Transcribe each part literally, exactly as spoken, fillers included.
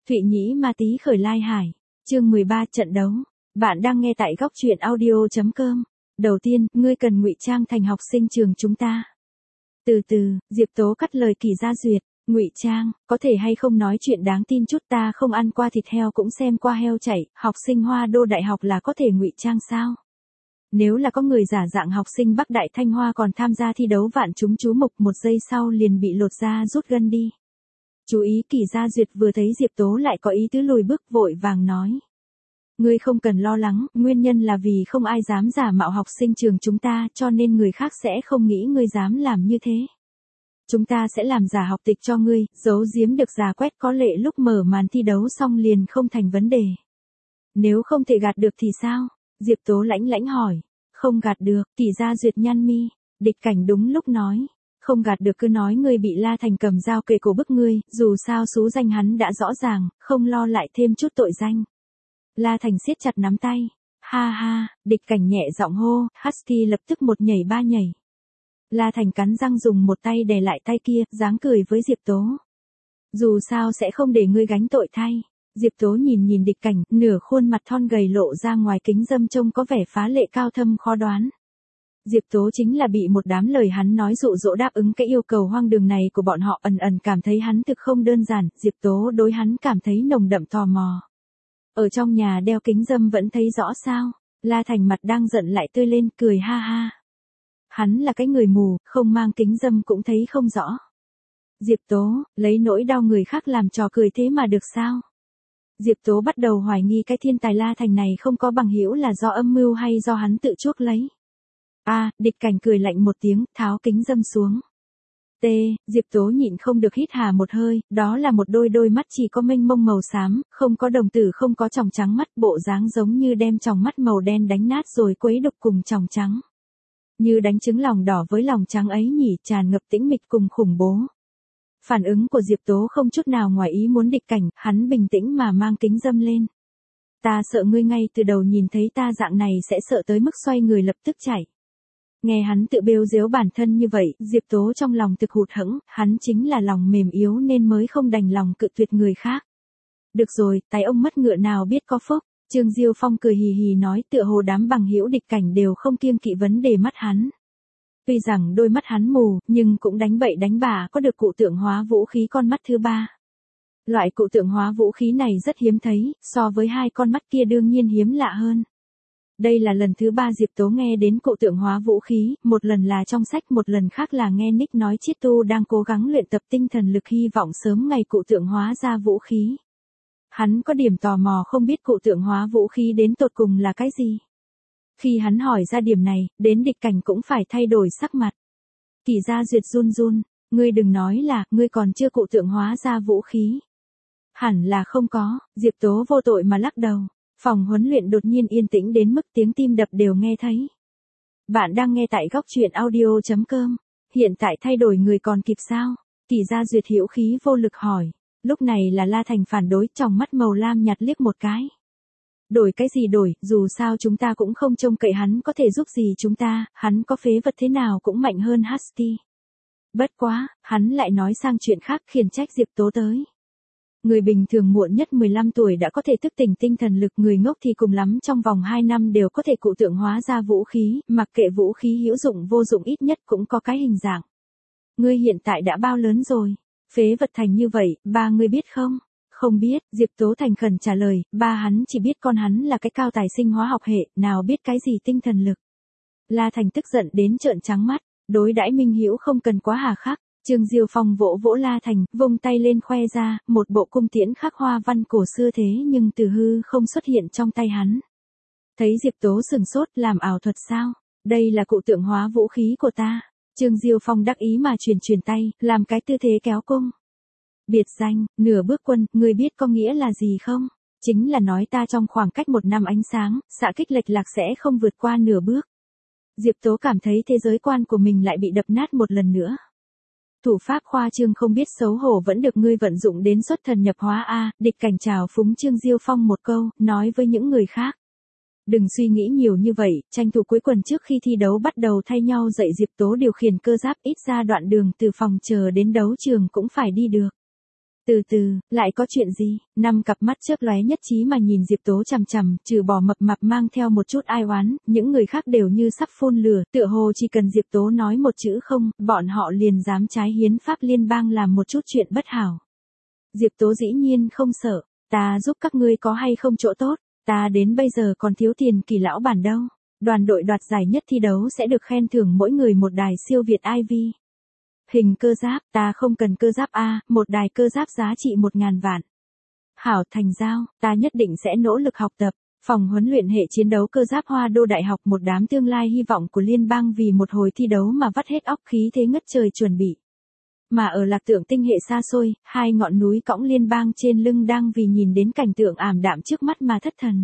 Thụy Nhĩ Ma Tý khởi lai hải. Chương mười ba trận đấu. Bạn đang nghe tại góc truyện audio chấm com. Đầu tiên, ngươi cần ngụy trang thành học sinh trường chúng ta. Từ từ, Diệp Tố cắt lời Kỳ Gia Duyệt. Ngụy trang, có thể hay không nói chuyện đáng tin chút, ta không ăn qua thịt heo cũng xem qua heo chạy, học sinh Hoa Đô Đại học là có thể ngụy trang sao? Nếu là có người giả dạng học sinh Bắc Đại Thanh Hoa còn tham gia thi đấu vạn chúng chú mục, một giây sau liền bị lột da rút gân đi. Chú ý, Kỳ Gia Duyệt vừa thấy Diệp Tố lại có ý tứ lùi bước, vội vàng nói. Ngươi không cần lo lắng, nguyên nhân là vì không ai dám giả mạo học sinh trường chúng ta, cho nên người khác sẽ không nghĩ ngươi dám làm như thế. Chúng ta sẽ làm giả học tịch cho ngươi, giấu giếm được giả quét có lệ lúc mở màn thi đấu xong liền không thành vấn đề. Nếu không thể gạt được thì sao? Diệp Tố lãnh lãnh hỏi. Không gạt được, Kỳ Gia Duyệt nhăn mi. Địch Cảnh đúng lúc nói. Không gạt được cứ nói ngươi bị La Thành cầm dao kề cổ bức ngươi, dù sao xú danh hắn đã rõ ràng, không lo lại thêm chút tội danh. La Thành siết chặt nắm tay. Ha ha, Địch Cảnh nhẹ giọng hô, Husky lập tức một nhảy ba nhảy. La Thành cắn răng dùng một tay đè lại tay kia, dáng cười với Diệp Tố. Dù sao sẽ không để ngươi gánh tội thay. Diệp Tố nhìn nhìn Địch Cảnh, nửa khuôn mặt thon gầy lộ ra ngoài kính dâm trông có vẻ phá lệ cao thâm khó đoán. Diệp Tố chính là bị một đám lời hắn nói dụ dỗ đáp ứng cái yêu cầu hoang đường này của bọn họ, ẩn ẩn cảm thấy hắn thực không đơn giản, Diệp Tố đối hắn cảm thấy nồng đậm tò mò. Ở trong nhà đeo kính dâm vẫn thấy rõ sao? La Thành mặt đang giận lại tươi lên, cười ha ha. Hắn là cái người mù, không mang kính dâm cũng thấy không rõ. Diệp Tố, lấy nỗi đau người khác làm trò cười thế mà được sao? Diệp Tố bắt đầu hoài nghi cái thiên tài La Thành này không có bằng hữu là do âm mưu hay do hắn tự chuốc lấy. A, à, Địch Cảnh cười lạnh một tiếng, tháo kính dâm xuống. T, Diệp Tố nhịn không được hít hà một hơi, đó là một đôi đôi mắt chỉ có mênh mông màu xám, không có đồng tử, không có tròng trắng mắt, bộ dáng giống như đem tròng mắt màu đen đánh nát rồi quấy đục cùng tròng trắng. Như đánh trứng lòng đỏ với lòng trắng ấy nhỉ, tràn ngập tĩnh mịch cùng khủng bố. Phản ứng của Diệp Tố không chút nào ngoài ý muốn Địch Cảnh, hắn bình tĩnh mà mang kính dâm lên. Ta sợ ngươi ngay từ đầu nhìn thấy ta dạng này sẽ sợ tới mức xoay người lập tức chạy. Nghe hắn tự bêu giếu bản thân như vậy, Diệp Tố trong lòng thực hụt hẫng, hắn chính là lòng mềm yếu nên mới không đành lòng cự tuyệt người khác. Được rồi, tay ông mất ngựa nào biết có phúc. Trương Diêu Phong cười hì hì nói, tựa hồ đám bằng hữu Địch Cảnh đều không kiêng kỵ vấn đề mắt hắn. Tuy rằng đôi mắt hắn mù, nhưng cũng đánh bậy đánh bạ, có được cụ tượng hóa vũ khí con mắt thứ ba. Loại cụ tượng hóa vũ khí này rất hiếm thấy, so với hai con mắt kia đương nhiên hiếm lạ hơn. Đây là lần thứ ba Diệp Tố nghe đến cụ tượng hóa vũ khí, một lần là trong sách, một lần khác là nghe Nick nói Chiết Tu đang cố gắng luyện tập tinh thần lực hy vọng sớm ngày cụ tượng hóa ra vũ khí. Hắn có điểm tò mò không biết cụ tượng hóa vũ khí đến tột cùng là cái gì. Khi hắn hỏi ra điểm này, đến Địch Cảnh cũng phải thay đổi sắc mặt. Kỳ Gia Duyệt run run, ngươi đừng nói là, ngươi còn chưa cụ tượng hóa ra vũ khí. Hẳn là không có, Diệp Tố vô tội mà lắc đầu. Phòng huấn luyện đột nhiên yên tĩnh đến mức tiếng tim đập đều nghe thấy. Bạn đang nghe tại góc truyện audio chấm com. Hiện tại thay đổi người còn kịp sao? Kỳ Gia Duyệt hữu khí vô lực hỏi. Lúc này là La Thành phản đối, tròng mắt màu lam nhạt liếc một cái. Đổi cái gì đổi, dù sao chúng ta cũng không trông cậy hắn có thể giúp gì chúng ta, hắn có phế vật thế nào cũng mạnh hơn Husky. Bất quá, hắn lại nói sang chuyện khác, khiển trách Diệp Tố tới. Người bình thường muộn nhất mười lăm tuổi đã có thể thức tỉnh tinh thần lực, người ngốc thì cùng lắm trong vòng hai năm đều có thể cụ tượng hóa ra vũ khí, mặc kệ vũ khí hữu dụng vô dụng ít nhất cũng có cái hình dạng. Ngươi hiện tại đã bao lớn rồi? Phế vật thành như vậy, ba ngươi biết không? Không biết, Diệp Tố thành khẩn trả lời, ba hắn chỉ biết con hắn là cái cao tài sinh hóa học hệ, nào biết cái gì tinh thần lực. La Thành tức giận đến trợn trắng mắt, đối đãi Minh Hữu không cần quá hà khắc. Trương Diêu Phong vỗ vỗ La Thành, vung tay lên khoe ra, một bộ cung tiễn khắc hoa văn cổ xưa thế nhưng từ hư không xuất hiện trong tay hắn. Thấy Diệp Tố sừng sốt, làm ảo thuật sao? Đây là cụ tượng hóa vũ khí của ta. Trương Diêu Phong đắc ý mà truyền truyền tay, làm cái tư thế kéo cung. Biệt danh, nửa bước quân, ngươi biết có nghĩa là gì không? Chính là nói ta trong khoảng cách một năm ánh sáng, xạ kích lệch lạc sẽ không vượt qua nửa bước. Diệp Tố cảm thấy thế giới quan của mình lại bị đập nát một lần nữa. Thủ pháp khoa trương không biết xấu hổ vẫn được ngươi vận dụng đến xuất thần nhập hóa a. Địch Cảnh chào phúng Trương Diêu Phong một câu, nói với những người khác. Đừng suy nghĩ nhiều như vậy, tranh thủ cuối tuần trước khi thi đấu bắt đầu thay nhau dạy Diệp Tố điều khiển cơ giáp, ít ra đoạn đường từ phòng chờ đến đấu trường cũng phải đi được. Từ từ, lại có chuyện gì? Năm cặp mắt chớp lóe nhất trí mà nhìn Diệp Tố chằm chằm, trừ bỏ mập mạp mang theo một chút ai oán, những người khác đều như sắp phun lửa, tựa hồ chỉ cần Diệp Tố nói một chữ không, bọn họ liền dám trái hiến pháp liên bang làm một chút chuyện bất hảo. Diệp Tố dĩ nhiên không sợ, ta giúp các ngươi có hay không chỗ tốt, ta đến bây giờ còn thiếu tiền Kỳ lão bản đâu. Đoàn đội đoạt giải nhất thi đấu sẽ được khen thưởng mỗi người một đài siêu Việt i vê. Hình cơ giáp, ta không cần cơ giáp A, một đài cơ giáp giá trị một ngàn vạn. Hảo thành giao, ta nhất định sẽ nỗ lực học tập. Phòng huấn luyện hệ chiến đấu cơ giáp Hoa Đô Đại học, một đám tương lai hy vọng của liên bang vì một hồi thi đấu mà vắt hết óc khí thế ngất trời chuẩn bị. Mà ở Lạc Tượng tinh hệ xa xôi, hai ngọn núi cõng liên bang trên lưng đang vì nhìn đến cảnh tượng ảm đạm trước mắt mà thất thần.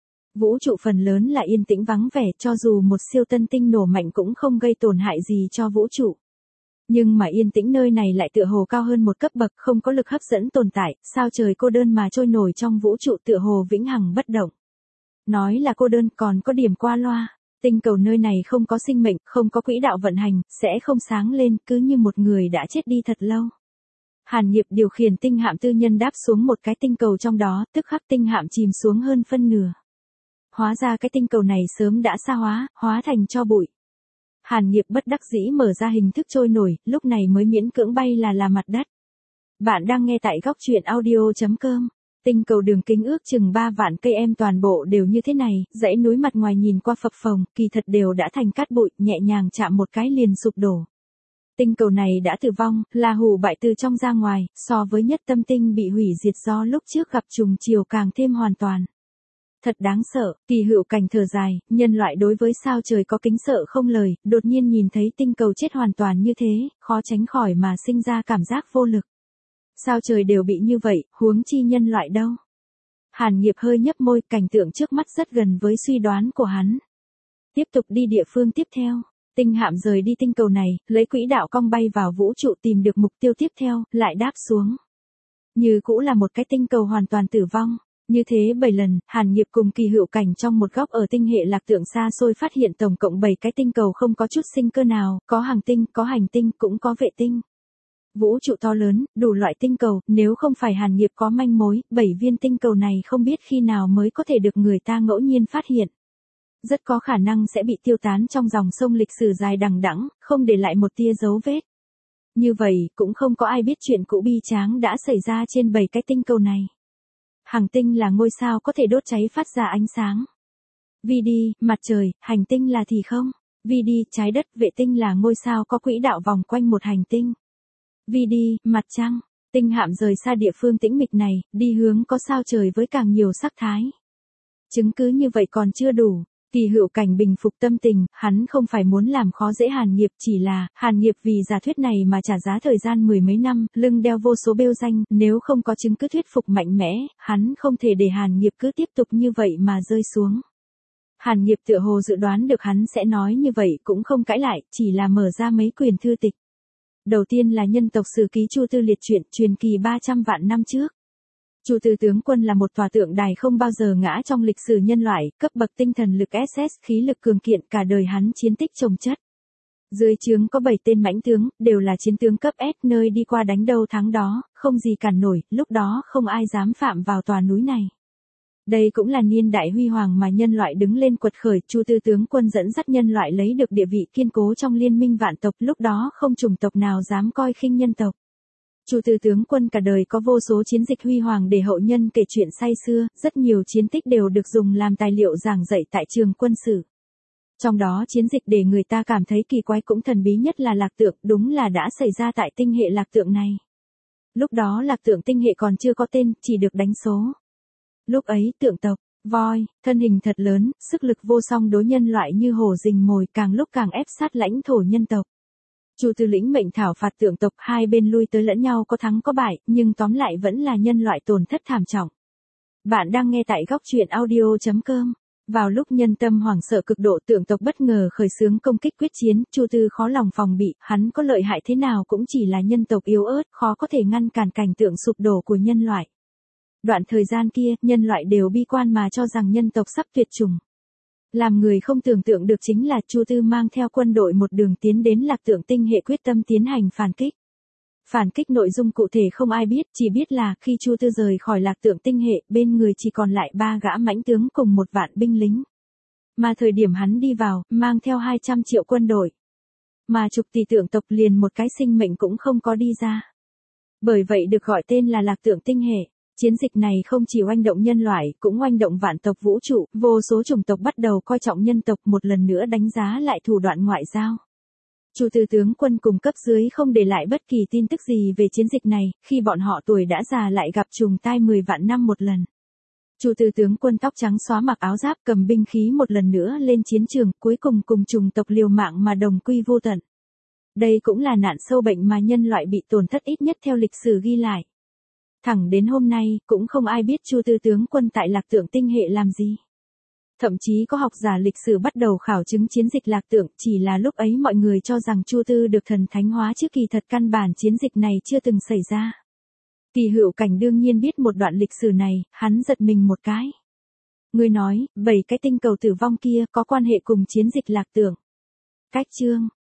Vũ trụ phần lớn là yên tĩnh vắng vẻ, cho dù một siêu tân tinh nổ mạnh cũng không gây tổn hại gì cho vũ trụ. Nhưng mà yên tĩnh nơi này lại tựa hồ cao hơn một cấp bậc, không có lực hấp dẫn tồn tại, sao trời cô đơn mà trôi nổi trong vũ trụ tựa hồ vĩnh hằng bất động. Nói là cô đơn còn có điểm qua loa, tinh cầu nơi này không có sinh mệnh, không có quỹ đạo vận hành, sẽ không sáng lên, cứ như một người đã chết đi thật lâu. Hàn Nghiệp điều khiển tinh hạm tư nhân đáp xuống một cái tinh cầu trong đó, tức khắc tinh hạm chìm xuống hơn phân nửa. Hóa ra cái tinh cầu này sớm đã sa hóa, hóa thành tro bụi. Hàn Nghiệp bất đắc dĩ mở ra hình thức trôi nổi, lúc này mới miễn cưỡng bay là là mặt đất. Bạn đang nghe tại góc truyện audio chấm com. Tinh cầu đường kính ước chừng ba vạn cây em toàn bộ đều như thế này, dãy núi mặt ngoài nhìn qua phập phồng, kỳ thật đều đã thành cát bụi, nhẹ nhàng chạm một cái liền sụp đổ. Tinh cầu này đã tử vong, là hủ bại từ trong ra ngoài, so với nhất tâm tinh bị hủy diệt do lúc trước gặp trùng chiều càng thêm hoàn toàn. Thật đáng sợ, Kỳ Hựu Cảnh thở dài, nhân loại đối với sao trời có kính sợ không lời, đột nhiên nhìn thấy tinh cầu chết hoàn toàn như thế, khó tránh khỏi mà sinh ra cảm giác vô lực. Sao trời đều bị như vậy, huống chi nhân loại đâu. Hàn Nghiệp hơi nhấp môi, cảnh tượng trước mắt rất gần với suy đoán của hắn. Tiếp tục đi địa phương tiếp theo. Tinh hạm rời đi tinh cầu này, lấy quỹ đạo cong bay vào vũ trụ tìm được mục tiêu tiếp theo, lại đáp xuống. Như cũ là một cái tinh cầu hoàn toàn tử vong. Như thế bảy lần, Hàn Nghiệp cùng Kỳ Hựu Cảnh trong một góc ở tinh hệ Lạc Tượng xa xôi phát hiện tổng cộng bảy cái tinh cầu không có chút sinh cơ nào, có hành tinh, có hành tinh, cũng có vệ tinh. Vũ trụ to lớn, đủ loại tinh cầu, nếu không phải Hàn Nghiệp có manh mối, bảy viên tinh cầu này không biết khi nào mới có thể được người ta ngẫu nhiên phát hiện. Rất có khả năng sẽ bị tiêu tán trong dòng sông lịch sử dài đằng đẵng, không để lại một tia dấu vết. Như vậy, cũng không có ai biết chuyện cũ bi tráng đã xảy ra trên bảy cái tinh cầu này. Hành tinh là ngôi sao có thể đốt cháy phát ra ánh sáng. Vì đi, mặt trời, hành tinh là thì không. Vì đi, trái đất, vệ tinh là ngôi sao có quỹ đạo vòng quanh một hành tinh. Vì đi, mặt trăng, tinh hạm rời xa địa phương tĩnh mịch này, đi hướng có sao trời với càng nhiều sắc thái. Chứng cứ như vậy còn chưa đủ. Kỳ Hựu Cảnh bình phục tâm tình, hắn không phải muốn làm khó dễ Hàn Nghiệp, chỉ là, Hàn Nghiệp vì giả thuyết này mà trả giá thời gian mười mấy năm, lưng đeo vô số bêu danh, nếu không có chứng cứ thuyết phục mạnh mẽ, hắn không thể để Hàn Nghiệp cứ tiếp tục như vậy mà rơi xuống. Hàn Nghiệp tựa hồ dự đoán được hắn sẽ nói như vậy cũng không cãi lại, chỉ là mở ra mấy quyển thư tịch. Đầu tiên là nhân tộc sử ký Chu Tư Liệt truyện, truyền kỳ ba trăm vạn năm trước. Chu Tư tướng quân là một tòa tượng đài không bao giờ ngã trong lịch sử nhân loại, cấp bậc tinh thần lực ét ét, khí lực cường kiện, cả đời hắn chiến tích chồng chất. Dưới trướng có bảy tên mãnh tướng, đều là chiến tướng cấp S, nơi đi qua đánh đâu thắng đó, không gì cản nổi, lúc đó không ai dám phạm vào tòa núi này. Đây cũng là niên đại huy hoàng mà nhân loại đứng lên quật khởi, Chu Tư tướng quân dẫn dắt nhân loại lấy được địa vị kiên cố trong liên minh vạn tộc, lúc đó không chủng tộc nào dám coi khinh nhân tộc. Chu Tư tướng quân cả đời có vô số chiến dịch huy hoàng để hậu nhân kể chuyện say xưa, rất nhiều chiến tích đều được dùng làm tài liệu giảng dạy tại trường quân sự. Trong đó chiến dịch để người ta cảm thấy kỳ quái cũng thần bí nhất là Lạc Tượng, đúng là đã xảy ra tại tinh hệ Lạc Tượng này. Lúc đó Lạc Tượng tinh hệ còn chưa có tên, chỉ được đánh số. Lúc ấy tượng tộc, voi, thân hình thật lớn, sức lực vô song đối nhân loại như hổ rình mồi, càng lúc càng ép sát lãnh thổ nhân tộc. Chu Tư lĩnh mệnh thảo phạt tượng tộc, hai bên lui tới lẫn nhau có thắng có bại, nhưng tóm lại vẫn là nhân loại tổn thất thảm trọng. Bạn đang nghe tại góc truyện audio chấm com. Vào lúc nhân tâm hoảng sợ cực độ, tượng tộc bất ngờ khởi xướng công kích quyết chiến, Chu Tư khó lòng phòng bị, hắn có lợi hại thế nào cũng chỉ là nhân tộc yếu ớt, khó có thể ngăn cản cảnh tượng sụp đổ của nhân loại. Đoạn thời gian kia, nhân loại đều bi quan mà cho rằng nhân tộc sắp tuyệt chủng. Làm người không tưởng tượng được chính là Chu Tư mang theo quân đội một đường tiến đến Lạc Tượng tinh hệ quyết tâm tiến hành phản kích. Phản kích nội dung cụ thể không ai biết, chỉ biết là khi Chu Tư rời khỏi Lạc Tượng tinh hệ, bên người chỉ còn lại ba gã mãnh tướng cùng một vạn binh lính. Mà thời điểm hắn đi vào, mang theo hai trăm triệu quân đội. Mà chục tỷ tượng tộc liền một cái sinh mệnh cũng không có đi ra. Bởi vậy được gọi tên là Lạc Tượng tinh hệ. Chiến dịch này không chỉ oanh động nhân loại, cũng oanh động vạn tộc vũ trụ, vô số chủng tộc bắt đầu coi trọng nhân tộc, một lần nữa đánh giá lại thủ đoạn ngoại giao. Chu Tư tướng quân cùng cấp dưới không để lại bất kỳ tin tức gì về chiến dịch này, khi bọn họ tuổi đã già lại gặp trùng tai mười vạn năm một lần. Chu Tư tướng quân tóc trắng xóa mặc áo giáp cầm binh khí một lần nữa lên chiến trường, cuối cùng cùng chủng tộc liều mạng mà đồng quy vô tận. Đây cũng là nạn sâu bệnh mà nhân loại bị tổn thất ít nhất theo lịch sử ghi lại. Thẳng đến hôm nay, cũng không ai biết Chu Tư tướng quân tại Lạc Tượng tinh hệ làm gì. Thậm chí có học giả lịch sử bắt đầu khảo chứng chiến dịch Lạc Tượng, chỉ là lúc ấy mọi người cho rằng Chu Tư được thần thánh hóa chứ kỳ thật căn bản chiến dịch này chưa từng xảy ra. Kỳ Hữu Cảnh đương nhiên biết một đoạn lịch sử này, hắn giật mình một cái. Người nói, bảy cái tinh cầu tử vong kia có quan hệ cùng chiến dịch Lạc Tượng. Cách chương